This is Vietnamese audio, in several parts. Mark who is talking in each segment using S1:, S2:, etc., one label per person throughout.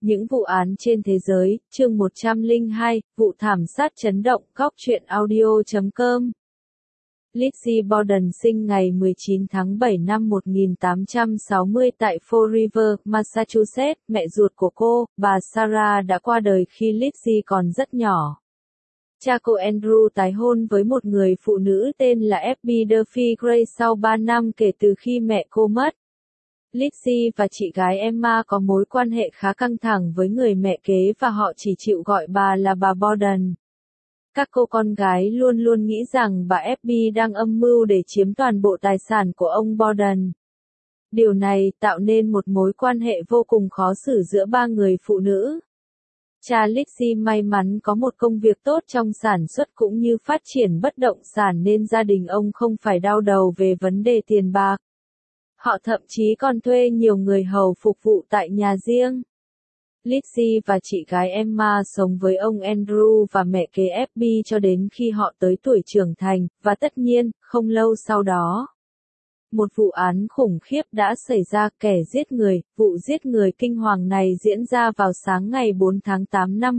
S1: Những vụ án trên thế giới, chương 102, vụ thảm sát chấn động, góc truyện audio.com. Lizzie Borden sinh ngày 19 tháng 7 năm 1860 tại Fall River, Massachusetts. Mẹ ruột của cô, bà Sarah đã qua đời khi Lizzie còn rất nhỏ. Cha cô Andrew tái hôn với một người phụ nữ tên là F.B. Duffy Gray sau 3 năm kể từ khi mẹ cô mất. Lizzie và chị gái Emma có mối quan hệ khá căng thẳng với người mẹ kế và họ chỉ chịu gọi bà là bà Borden. Các cô con gái luôn luôn nghĩ rằng bà F.B. đang âm mưu để chiếm toàn bộ tài sản của ông Borden. Điều này tạo nên một mối quan hệ vô cùng khó xử giữa ba người phụ nữ. Cha Lizzie may mắn có một công việc tốt trong sản xuất cũng như phát triển bất động sản nên gia đình ông không phải đau đầu về vấn đề tiền bạc. Họ thậm chí còn thuê nhiều người hầu phục vụ tại nhà riêng. Lizzie và chị gái Emma sống với ông Andrew và mẹ kế F.B. cho đến khi họ tới tuổi trưởng thành, và tất nhiên, không lâu sau đó. Một vụ án khủng khiếp đã xảy ra, kẻ giết người. Vụ giết người kinh hoàng này diễn ra vào sáng ngày 4 tháng 8 năm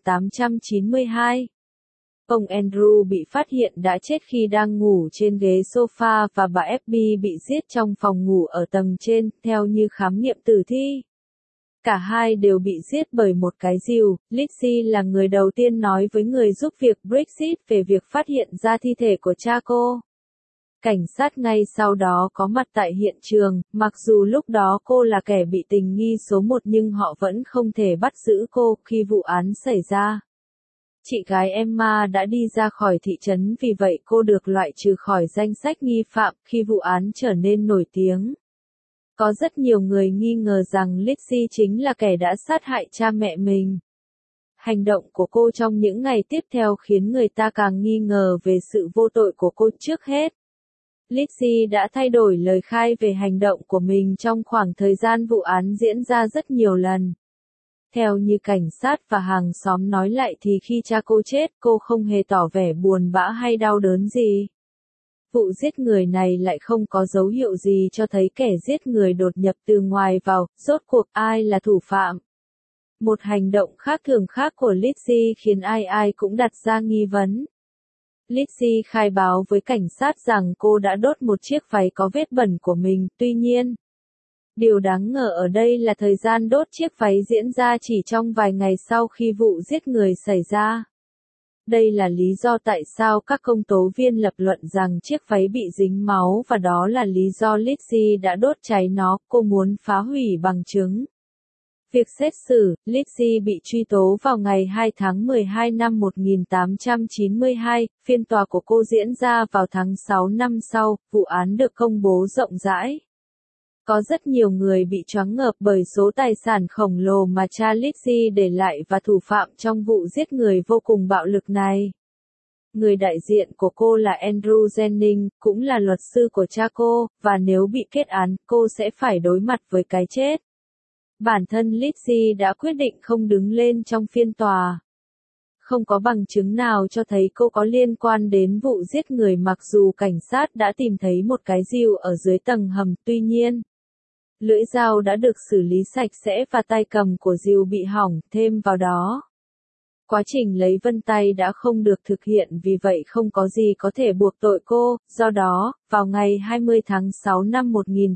S1: 1892. Ông Andrew bị phát hiện đã chết khi đang ngủ trên ghế sofa và bà F.B. bị giết trong phòng ngủ ở tầng trên, theo như khám nghiệm tử thi. Cả hai đều bị giết bởi một cái rìu. Lizzie là người đầu tiên nói với người giúp việc Brexit về việc phát hiện ra thi thể của cha cô. Cảnh sát ngay sau đó có mặt tại hiện trường, mặc dù lúc đó cô là kẻ bị tình nghi số 1 nhưng họ vẫn không thể bắt giữ cô khi vụ án xảy ra. Chị gái Emma đã đi ra khỏi thị trấn vì vậy cô được loại trừ khỏi danh sách nghi phạm khi vụ án trở nên nổi tiếng. Có rất nhiều người nghi ngờ rằng Lizzie chính là kẻ đã sát hại cha mẹ mình. Hành động của cô trong những ngày tiếp theo khiến người ta càng nghi ngờ về sự vô tội của cô. Trước hết, Lizzie đã thay đổi lời khai về hành động của mình trong khoảng thời gian vụ án diễn ra rất nhiều lần. Theo như cảnh sát và hàng xóm nói lại thì khi cha cô chết, cô không hề tỏ vẻ buồn bã hay đau đớn gì. Vụ giết người này lại không có dấu hiệu gì cho thấy kẻ giết người đột nhập từ ngoài vào. Rốt cuộc ai là thủ phạm? Một hành động khác thường khác của Lizzie khiến ai cũng đặt ra nghi vấn. Lizzie khai báo với cảnh sát rằng cô đã đốt một chiếc váy có vết bẩn của mình, tuy nhiên, điều đáng ngờ ở đây là thời gian đốt chiếc váy diễn ra chỉ trong vài ngày sau khi vụ giết người xảy ra. Đây là lý do tại sao các công tố viên lập luận rằng chiếc váy bị dính máu và đó là lý do Lizzie đã đốt cháy nó. Cô muốn phá hủy bằng chứng. Việc xét xử, Lizzie bị truy tố vào ngày 2 tháng 12 năm 1892, phiên tòa của cô diễn ra vào tháng 6 năm sau, vụ án được công bố rộng rãi. Có rất nhiều người bị choáng ngợp bởi số tài sản khổng lồ mà cha Lizzie để lại và thủ phạm trong vụ giết người vô cùng bạo lực này. Người đại diện của cô là Andrew Jennings, cũng là luật sư của cha cô, và nếu bị kết án, cô sẽ phải đối mặt với cái chết. Bản thân Lizzie đã quyết định không đứng lên trong phiên tòa. Không có bằng chứng nào cho thấy cô có liên quan đến vụ giết người mặc dù cảnh sát đã tìm thấy một cái rìu ở dưới tầng hầm, tuy nhiên, lưỡi dao đã được xử lý sạch sẽ và tay cầm của rìu bị hỏng, thêm vào đó. Quá trình lấy vân tay đã không được thực hiện vì vậy không có gì có thể buộc tội cô, do đó, vào ngày 20 tháng 6 năm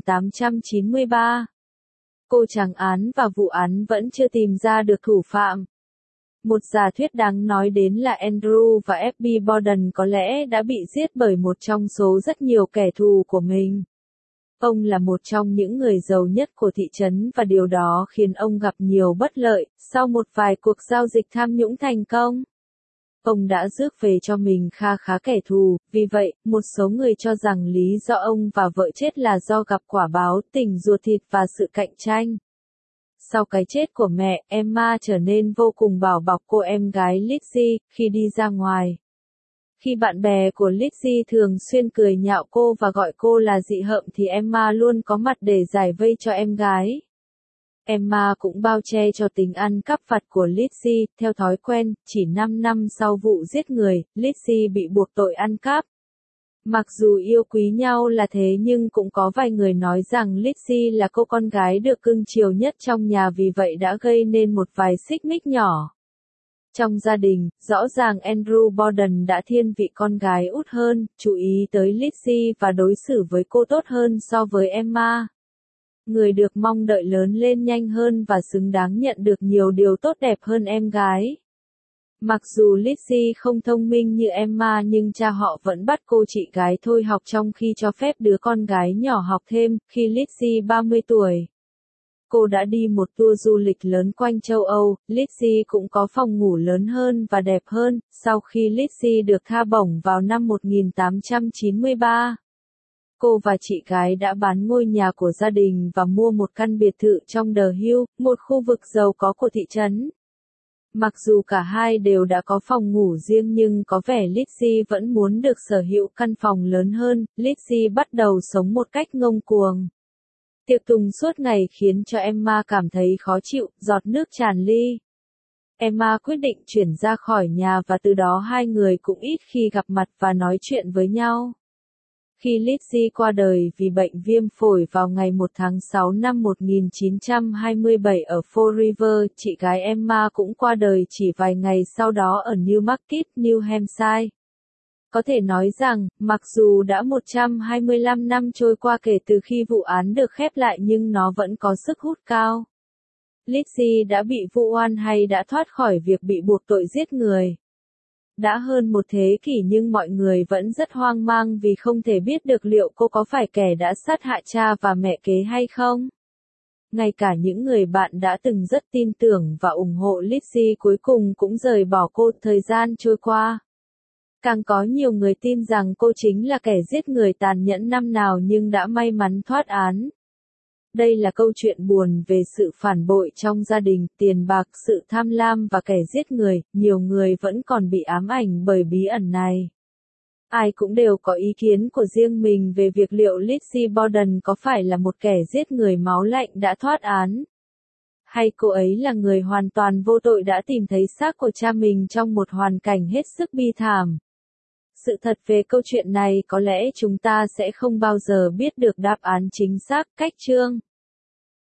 S1: 1893, cô trắng án và vụ án vẫn chưa tìm ra được thủ phạm. Một giả thuyết đáng nói đến là Andrew và F.B. Borden có lẽ đã bị giết bởi một trong số rất nhiều kẻ thù của mình. Ông là một trong những người giàu nhất của thị trấn và điều đó khiến ông gặp nhiều bất lợi. Sau một vài cuộc giao dịch tham nhũng thành công, ông đã rước về cho mình kha khá kẻ thù, vì vậy, một số người cho rằng lý do ông và vợ chết là do gặp quả báo, tình ruột thịt và sự cạnh tranh. Sau cái chết của mẹ, Emma trở nên vô cùng bảo bọc cô em gái Lizzie khi đi ra ngoài. Khi bạn bè của Lizzie thường xuyên cười nhạo cô và gọi cô là dị hợm thì Emma luôn có mặt để giải vây cho em gái. Emma cũng bao che cho tính ăn cắp vặt của Lizzie, theo thói quen, chỉ 5 năm sau vụ giết người, Lizzie bị buộc tội ăn cắp. Mặc dù yêu quý nhau là thế nhưng cũng có vài người nói rằng Lizzie là cô con gái được cưng chiều nhất trong nhà, vì vậy đã gây nên một vài xích mích nhỏ. Trong gia đình, rõ ràng Andrew Borden đã thiên vị con gái út hơn, chú ý tới Lizzie và đối xử với cô tốt hơn so với Emma. Người được mong đợi lớn lên nhanh hơn và xứng đáng nhận được nhiều điều tốt đẹp hơn em gái. Mặc dù Lizzie không thông minh như Emma nhưng cha họ vẫn bắt cô chị gái thôi học trong khi cho phép đứa con gái nhỏ học thêm. Khi Lizzie 30 tuổi, cô đã đi một tour du lịch lớn quanh châu Âu. Lizzie cũng có phòng ngủ lớn hơn và đẹp hơn. Sau khi Lizzie được tha bổng vào năm 1893, cô và chị gái đã bán ngôi nhà của gia đình và mua một căn biệt thự trong The Hill, một khu vực giàu có của thị trấn. Mặc dù cả hai đều đã có phòng ngủ riêng nhưng có vẻ Lizzie vẫn muốn được sở hữu căn phòng lớn hơn. Lizzie bắt đầu sống một cách ngông cuồng. Tiệc tùng suốt ngày khiến cho Emma cảm thấy khó chịu, giọt nước tràn ly. Emma quyết định chuyển ra khỏi nhà và từ đó hai người cũng ít khi gặp mặt và nói chuyện với nhau. Khi Lizzie qua đời vì bệnh viêm phổi vào ngày 1 tháng 6 năm 1927 ở Fall River, chị gái Emma cũng qua đời chỉ vài ngày sau đó ở Newmarket, New Hampshire. Có thể nói rằng, mặc dù đã 125 năm trôi qua kể từ khi vụ án được khép lại nhưng nó vẫn có sức hút cao. Lizzie đã bị vu oan hay đã thoát khỏi việc bị buộc tội giết người? Đã hơn một thế kỷ nhưng mọi người vẫn rất hoang mang vì không thể biết được liệu cô có phải kẻ đã sát hại cha và mẹ kế hay không. Ngay cả những người bạn đã từng rất tin tưởng và ủng hộ Lizzie cuối cùng cũng rời bỏ cô. Thời gian trôi qua, càng có nhiều người tin rằng cô chính là kẻ giết người tàn nhẫn năm nào nhưng đã may mắn thoát án. Đây là câu chuyện buồn về sự phản bội trong gia đình, tiền bạc, sự tham lam và kẻ giết người. Nhiều người vẫn còn bị ám ảnh bởi bí ẩn này. Ai cũng đều có ý kiến của riêng mình về việc liệu Lizzie Borden có phải là một kẻ giết người máu lạnh đã thoát án, hay cô ấy là người hoàn toàn vô tội đã tìm thấy xác của cha mình trong một hoàn cảnh hết sức bi thảm. Sự thật về câu chuyện này có lẽ chúng ta sẽ không bao giờ biết được đáp án chính xác. Cách chương